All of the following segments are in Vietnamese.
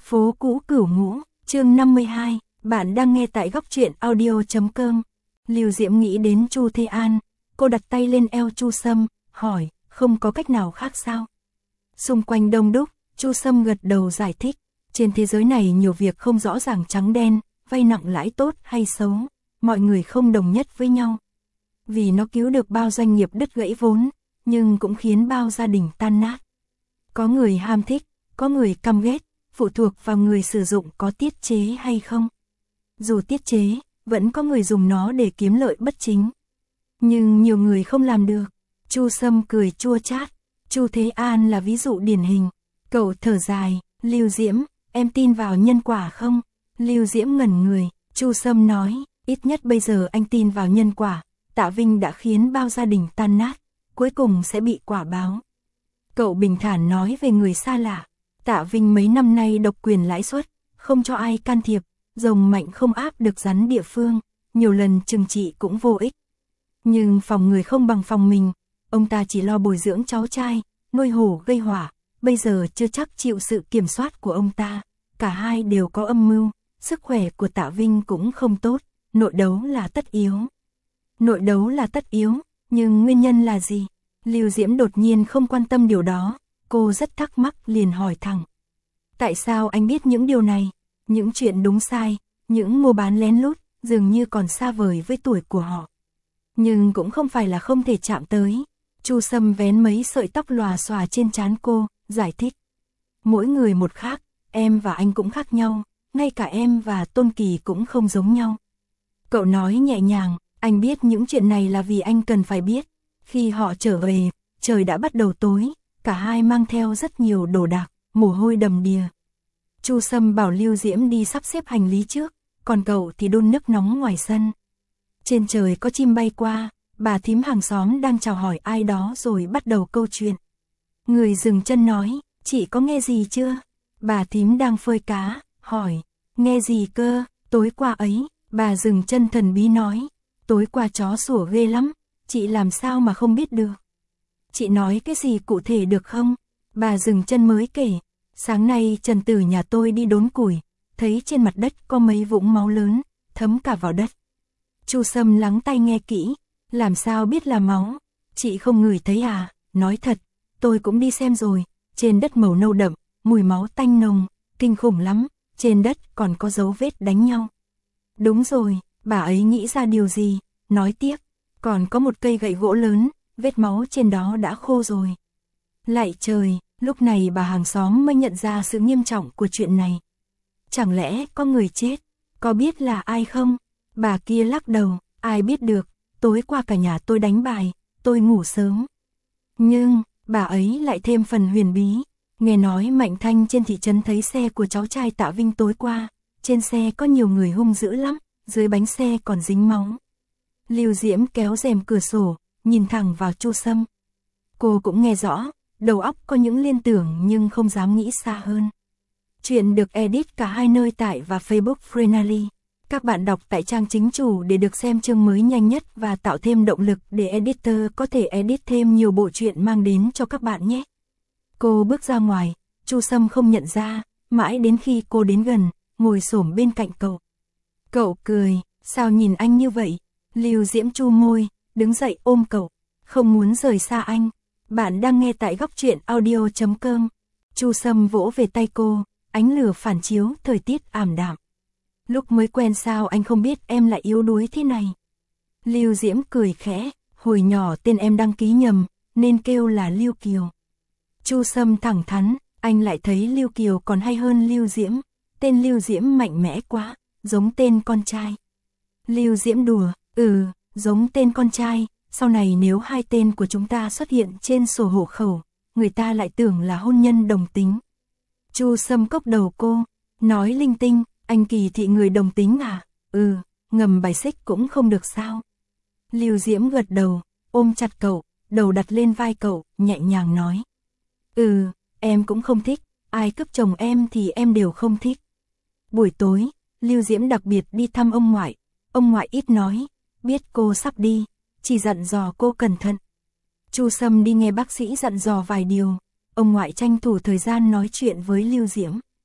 Phố cũ Cửu Ngũ, chương 52, bạn đang nghe tại góc truyện audio.com. Lưu Diễm nghĩ đến Chu Thế An, cô đặt tay lên eo Chu Sâm, hỏi, không có cách nào khác sao? Xung quanh đông đúc, Chu Sâm gật đầu giải thích, trên thế giới này nhiều việc không rõ ràng trắng đen, vay nặng lãi tốt hay xấu, mọi người không đồng nhất với nhau. Vì nó cứu được bao doanh nghiệp đứt gãy vốn, nhưng cũng khiến bao gia đình tan nát. Có người ham thích, có người căm ghét, phụ thuộc vào người sử dụng có tiết chế hay không. Dù tiết chế, vẫn có người dùng nó để kiếm lợi bất chính. Nhưng nhiều người không làm được. Chu Sâm cười chua chát. Chu Thế An là ví dụ điển hình. Cậu thở dài, Lưu Diễm, em tin vào nhân quả không? Lưu Diễm ngẩn người, Chu Sâm nói, ít nhất bây giờ anh tin vào nhân quả. Tạ Vinh đã khiến bao gia đình tan nát, cuối cùng sẽ bị quả báo. Cậu bình thản nói về người xa lạ. Tạ Vinh mấy năm nay độc quyền lãi suất, không cho ai can thiệp, rồng mạnh không áp được rắn địa phương, nhiều lần trừng trị cũng vô ích. Nhưng phòng người không bằng phòng mình, ông ta chỉ lo bồi dưỡng cháu trai, nuôi hổ gây hỏa, bây giờ chưa chắc chịu sự kiểm soát của ông ta, cả hai đều có âm mưu, sức khỏe của Tạ Vinh cũng không tốt, nội đấu là tất yếu. Nội đấu là tất yếu, nhưng nguyên nhân là gì? Lưu Diễm đột nhiên không quan tâm điều đó, cô rất thắc mắc liền hỏi thẳng. Tại sao anh biết những điều này? Những chuyện đúng sai, những mua bán lén lút, dường như còn xa vời với tuổi của họ. Nhưng cũng không phải là không thể chạm tới. Chu Sâm vén mấy sợi tóc lòa xòa trên trán cô, giải thích. Mỗi người một khác, em và anh cũng khác nhau, ngay cả em và Tôn Kỳ cũng không giống nhau. Cậu nói nhẹ nhàng, anh biết những chuyện này là vì anh cần phải biết. Khi họ trở về, trời đã bắt đầu tối, cả hai mang theo rất nhiều đồ đạc, mồ hôi đầm đìa. Chu Sâm bảo Lưu Diễm đi sắp xếp hành lý trước, còn cậu thì đun nước nóng ngoài sân. Trên trời có chim bay qua, bà thím hàng xóm đang chào hỏi ai đó rồi bắt đầu câu chuyện. Người dừng chân nói, chị có nghe gì chưa? Bà thím đang phơi cá, hỏi, nghe gì cơ? Tối qua ấy, bà dừng chân thần bí nói, tối qua chó sủa ghê lắm, chị làm sao mà không biết được? Chị nói cái gì cụ thể được không? Bà dừng chân mới kể, sáng nay Trần Tử nhà tôi đi đốn củi, thấy trên mặt đất có mấy vũng máu lớn, thấm cả vào đất. Chu Sâm lắng tai nghe kỹ, làm sao biết là máu? Chị không ngửi thấy à? Nói thật, tôi cũng đi xem rồi, trên đất màu nâu đậm, mùi máu tanh nồng, kinh khủng lắm, trên đất còn có dấu vết đánh nhau. Đúng rồi, bà ấy nghĩ ra điều gì? Nói tiếp, còn có một cây gậy gỗ lớn, vết máu trên đó đã khô rồi. Lạy trời, lúc này bà hàng xóm mới nhận ra sự nghiêm trọng của chuyện này. Chẳng lẽ có người chết? Có biết là ai không? Bà kia lắc đầu, ai biết được, tối qua cả nhà tôi đánh bài, tôi ngủ sớm. Nhưng, bà ấy lại thêm phần huyền bí. Nghe nói Mạnh Thanh trên thị trấn thấy xe của cháu trai Tạ Vinh tối qua, trên xe có nhiều người hung dữ lắm, dưới bánh xe còn dính máu. Lưu Diễm kéo rèm cửa sổ, nhìn thẳng vào Chu Sâm. Cô cũng nghe rõ, đầu óc có những liên tưởng nhưng không dám nghĩ xa hơn. Chuyện được edit cả hai nơi tại và Facebook Freenally. Các bạn đọc tại trang chính chủ để được xem chương mới nhanh nhất và tạo thêm động lực để editor có thể edit thêm nhiều bộ truyện mang đến cho các bạn nhé. Cô bước ra ngoài, Chu Sâm không nhận ra, mãi đến khi cô đến gần, ngồi xổm bên cạnh cậu. Cậu cười, sao nhìn anh như vậy? Lưu Diễm chu môi, đứng dậy ôm cậu, không muốn rời xa anh. Bạn đang nghe tại góc truyện audio.com. Chu Sâm vỗ về tay cô, ánh lửa phản chiếu thời tiết ảm đạm. Lúc mới quen sao anh không biết em lại yếu đuối thế này? Lưu Diễm cười khẽ, hồi nhỏ tên em đăng ký nhầm, nên kêu là Lưu Kiều. Chu Sâm thẳng thắn, anh lại thấy Lưu Kiều còn hay hơn Lưu Diễm. Tên Lưu Diễm mạnh mẽ quá, giống tên con trai. Lưu Diễm đùa, giống tên con trai, sau này nếu hai tên của chúng ta xuất hiện trên sổ hộ khẩu, người ta lại tưởng là hôn nhân đồng tính. Chu Sâm cốc đầu cô, nói linh tinh, anh kỳ thị người đồng tính à? Ngầm bài xích cũng không được sao? Lưu Diễm gật đầu, ôm chặt cậu, đầu đặt lên vai cậu, nhẹ nhàng nói. Em cũng không thích, ai cướp chồng em thì em đều không thích. Buổi tối, Lưu Diễm đặc biệt đi thăm ông ngoại ít nói, biết cô sắp đi, chỉ dặn dò cô cẩn thận. Chu Sâm đi nghe bác sĩ dặn dò vài điều, ông ngoại tranh thủ thời gian nói chuyện với Lưu Diễm.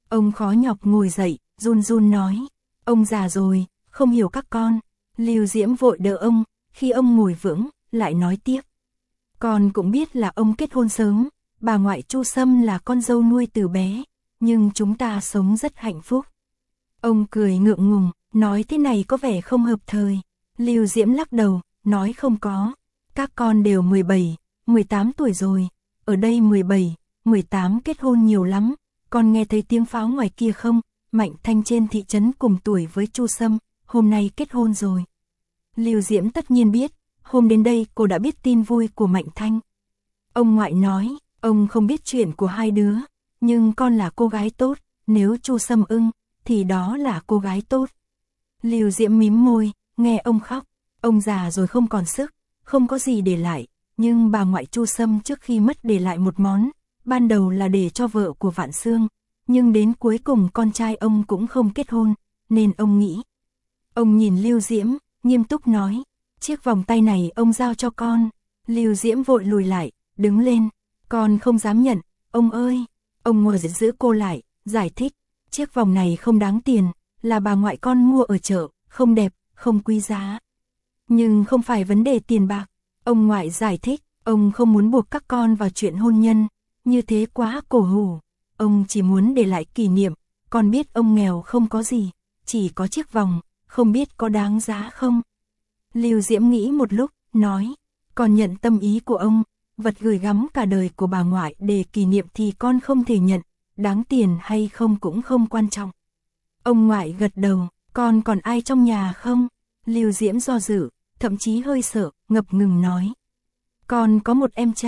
Ông khó nhọc ngồi dậy, run run nói. Ông già rồi, không hiểu các con. Lưu Diễm vội đỡ ông, khi ông ngồi vững, lại nói tiếp. Con cũng biết là ông kết hôn sớm, bà ngoại Chu Sâm là con dâu nuôi từ bé, nhưng chúng ta sống rất hạnh phúc. Ông cười ngượng ngùng, nói thế này có vẻ không hợp thời. Lưu Diễm lắc đầu, nói không có. Các con đều 17, 18 tuổi rồi, ở đây 17, 18 kết hôn nhiều lắm. Con nghe thấy tiếng pháo ngoài kia không? Mạnh Thanh trên thị trấn cùng tuổi với Chu Sâm, hôm nay kết hôn rồi. Lưu Diễm tất nhiên biết, hôm đến đây cô đã biết tin vui của Mạnh Thanh. Ông ngoại nói, ông không biết chuyện của hai đứa, nhưng con là cô gái tốt, nếu Chu Sâm ưng, thì đó là cô gái tốt. Lưu Diễm mím môi, nghe ông khóc, ông già rồi không còn sức, không có gì để lại, nhưng bà ngoại Chu Sâm trước khi mất để lại một món, ban đầu là để cho vợ của Vạn Xương, nhưng đến cuối cùng con trai ông cũng không kết hôn, nên ông nghĩ. Ông nhìn Lưu Diễm, nghiêm túc nói, chiếc vòng tay này ông giao cho con. Lưu Diễm vội lùi lại, đứng lên, con không dám nhận, ông ơi. Ông ngồi giữ cô lại, giải thích, chiếc vòng này không đáng tiền, là bà ngoại con mua ở chợ, không đẹp, không quý giá. Nhưng không phải vấn đề tiền bạc, ông ngoại giải thích, ông không muốn buộc các con vào chuyện hôn nhân, như thế quá cổ hủ. Ông chỉ muốn để lại kỷ niệm, con biết ông nghèo không có gì, chỉ có chiếc vòng, không biết có đáng giá không. Lưu Diễm nghĩ một lúc, nói, con nhận tâm ý của ông, vật gửi gắm cả đời của bà ngoại để kỷ niệm thì con không thể nhận, đáng tiền hay không cũng không quan trọng. Ông ngoại gật đầu, con còn ai trong nhà không? Lưu Diễm do dự, thậm chí hơi sợ, ngập ngừng nói. Con có một em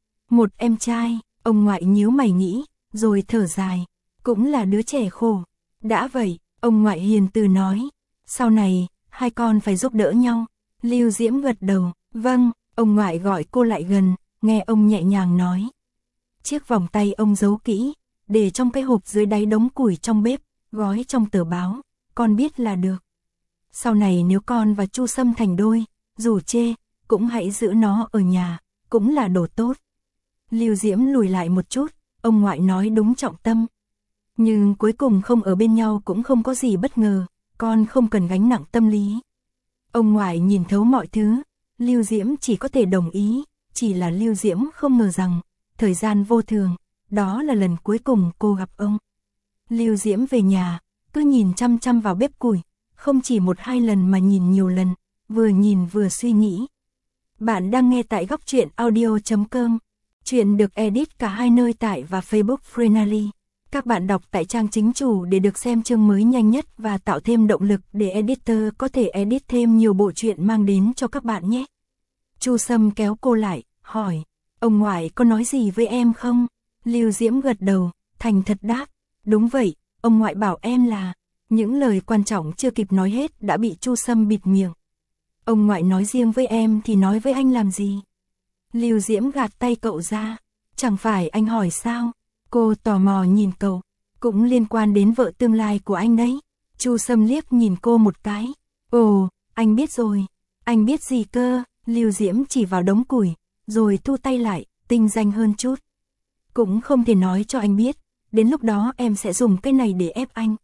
trai, ông ngoại nhíu mày nghĩ, rồi thở dài, cũng là đứa trẻ khổ. Đã vậy, ông ngoại hiền từ nói, sau này, hai con phải giúp đỡ nhau. Lưu Diễm gật đầu, vâng, ông ngoại gọi cô lại gần, nghe ông nhẹ nhàng nói. Chiếc vòng tay ông giấu kỹ, để trong cái hộp dưới đáy đống củi trong bếp, gói trong tờ báo, con biết là được. Sau này nếu con và Chu Sâm thành đôi, dù chê, cũng hãy giữ nó ở nhà, cũng là đồ tốt. Lưu Diễm lùi lại một chút, ông ngoại nói đúng trọng tâm. Nhưng cuối cùng không ở bên nhau cũng không có gì bất ngờ, con không cần gánh nặng tâm lý. Ông ngoại nhìn thấu mọi thứ, Lưu Diễm chỉ có thể đồng ý, chỉ là Lưu Diễm không ngờ rằng, thời gian vô thường, đó là lần cuối cùng cô gặp ông. Lưu Diễm về nhà, cứ nhìn chăm chăm vào bếp củi, không chỉ một hai lần mà nhìn nhiều lần, vừa nhìn vừa suy nghĩ. Bạn đang nghe tại góc truyện audio.com, chuyện được edit cả hai nơi tải và Facebook Freenally. Các bạn đọc tại trang chính chủ để được xem chương mới nhanh nhất và tạo thêm động lực để editor có thể edit thêm nhiều bộ truyện mang đến cho các bạn nhé. Chu Sâm kéo cô lại, hỏi, ông ngoại có nói gì với em không? Lưu Diễm gật đầu, thành thật đáp, đúng vậy, ông ngoại bảo em là, những lời quan trọng chưa kịp nói hết đã bị Chu Sâm bịt miệng. Ông ngoại nói riêng với em thì nói với anh làm gì? Lưu Diễm gạt tay cậu ra, chẳng phải anh hỏi sao? Cô tò mò nhìn cậu, cũng liên quan đến vợ tương lai của anh đấy. Chu Sâm liếc nhìn cô một cái. Ồ, anh biết rồi. Anh biết gì cơ? Lưu Diễm chỉ vào đống củi, rồi thu tay lại, tinh danh hơn chút. Cũng không thể nói cho anh biết, đến lúc đó em sẽ dùng cái này để ép anh.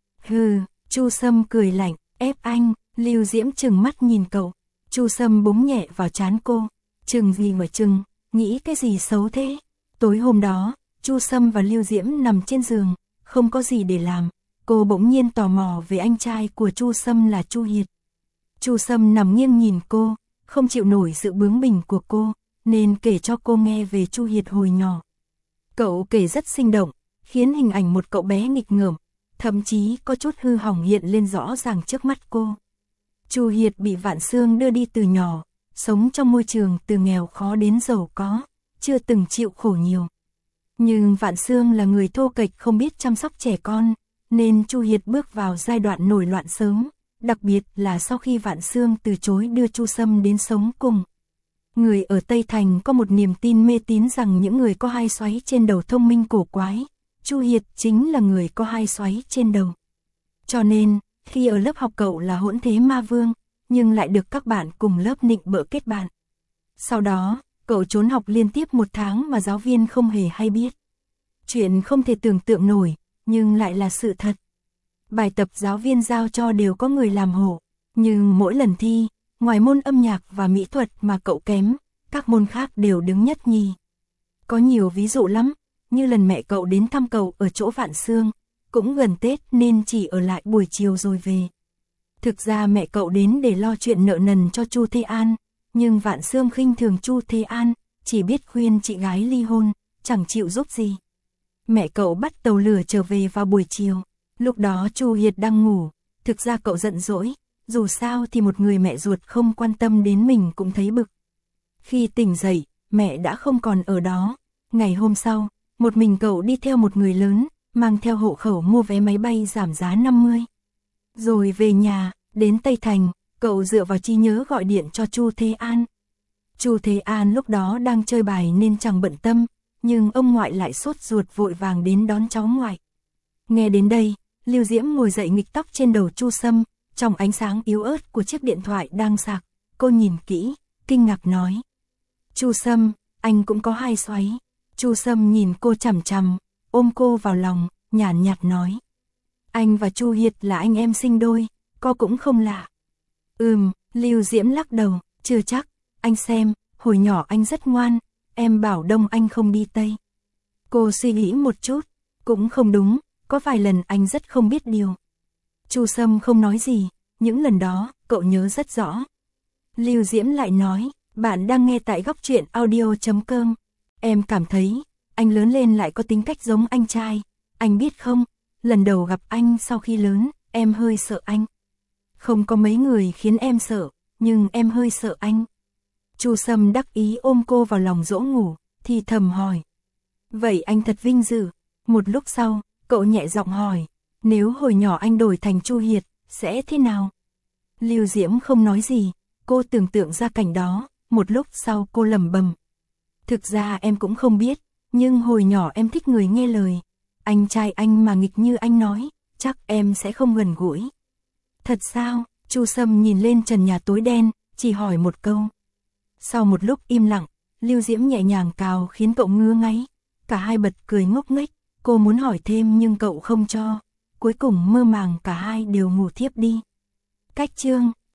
Hừ, Chu Sâm cười lạnh, ép anh. Lưu Diễm trừng mắt nhìn cậu. Chu Sâm búng nhẹ vào trán cô. Trừng gì mà trừng, nghĩ cái gì xấu thế? Tối hôm đó, Chu Sâm và Lưu Diễm nằm trên giường, không có gì để làm. Cô bỗng nhiên tò mò về anh trai của Chu Sâm là Chu Hiệt. Chu Sâm nằm nghiêng nhìn cô, không chịu nổi sự bướng bỉnh của cô, nên kể cho cô nghe về Chu Hiệt hồi nhỏ. Cậu kể rất sinh động, khiến hình ảnh một cậu bé nghịch ngợm, thậm chí có chút hư hỏng hiện lên rõ ràng trước mắt cô. Chu Hiệt bị Vạn Xương đưa đi từ nhỏ, sống trong môi trường từ nghèo khó đến giàu có, chưa từng chịu khổ nhiều. Nhưng Vạn Xương là người thô kệch không biết chăm sóc trẻ con, nên Chu Hiệt bước vào giai đoạn nổi loạn sớm, đặc biệt là sau khi Vạn Xương từ chối đưa Chu Sâm đến sống cùng. Người ở Tây Thành có một niềm tin mê tín rằng những người có hai xoáy trên đầu thông minh cổ quái, Chu Hiệt chính là người có hai xoáy trên đầu. Cho nên, khi ở lớp học cậu là hỗn thế ma vương, nhưng lại được các bạn cùng lớp nịnh bợ kết bạn. Sau đó, cậu trốn học liên tiếp 1 tháng mà giáo viên không hề hay biết. Chuyện không thể tưởng tượng nổi, nhưng lại là sự thật. Bài tập giáo viên giao cho đều có người làm hộ, nhưng mỗi lần thi, ngoài môn âm nhạc và mỹ thuật mà cậu kém, các môn khác đều đứng nhất nhì. Có nhiều ví dụ lắm, như lần mẹ cậu đến thăm cậu ở chỗ Vạn Sương, cũng gần Tết nên chỉ ở lại buổi chiều rồi về. Thực ra mẹ cậu đến để lo chuyện nợ nần cho Chu Thế An, nhưng Vạn Sương khinh thường Chu Thế An, chỉ biết khuyên chị gái ly hôn, chẳng chịu giúp gì. Mẹ cậu bắt tàu lửa trở về vào buổi chiều, lúc đó Chu Hiệt đang ngủ, thực ra cậu giận dỗi, dù sao thì một người mẹ ruột không quan tâm đến mình cũng thấy bực. Khi tỉnh dậy, mẹ đã không còn ở đó, ngày hôm sau, một mình cậu đi theo một người lớn, mang theo hộ khẩu mua vé máy bay giảm giá 50. Rồi về nhà, đến Tây Thành, cậu dựa vào trí nhớ gọi điện cho Chu Thế An. Chu Thế An lúc đó đang chơi bài nên chẳng bận tâm, nhưng ông ngoại lại sốt ruột vội vàng đến đón cháu ngoại. Nghe đến đây, Lưu Diễm ngồi dậy nghịch tóc trên đầu Chu Sâm, trong ánh sáng yếu ớt của chiếc điện thoại đang sạc, cô nhìn kỹ, kinh ngạc nói. Chu Sâm, anh cũng có hai xoáy. Chu Sâm nhìn cô chằm chằm, ôm cô vào lòng, nhàn nhạt nói. Anh và Chu Hiệt là anh em sinh đôi, cô cũng không lạ. Lưu Diễm lắc đầu, chưa chắc, anh xem, hồi nhỏ anh rất ngoan, em bảo Đông anh không đi Tây. Cô suy nghĩ một chút, cũng không đúng, có vài lần anh rất không biết điều. Chu Sâm không nói gì, những lần đó, cậu nhớ rất rõ. Lưu Diễm lại nói, bạn đang nghe tại Góc Truyện Audio.com. Em cảm thấy, anh lớn lên lại có tính cách giống anh trai. Anh biết không, lần đầu gặp anh sau khi lớn, em hơi sợ anh. Không có mấy người khiến em sợ, nhưng em hơi sợ anh. Chu Sâm đắc ý ôm cô vào lòng dỗ ngủ, thì thầm hỏi. Vậy anh thật vinh dự. Một lúc sau, cậu nhẹ giọng hỏi, nếu hồi nhỏ anh đổi thành Chu Hiệt, sẽ thế nào? Lưu Diễm không nói gì, cô tưởng tượng ra cảnh đó, một lúc sau cô lẩm bẩm. Thực ra em cũng không biết, nhưng hồi nhỏ em thích người nghe lời. Anh trai anh mà nghịch như anh nói, chắc em sẽ không gần gũi. Thật sao? Chu Sâm nhìn lên trần nhà tối đen, chỉ hỏi một câu. Sau một lúc im lặng, Lưu Diễm nhẹ nhàng cào khiến cậu ngứa ngáy. Cả hai bật cười ngốc nghếch, cô muốn hỏi thêm nhưng cậu không cho. Cuối cùng mơ màng cả hai đều ngủ thiếp đi. Cách chương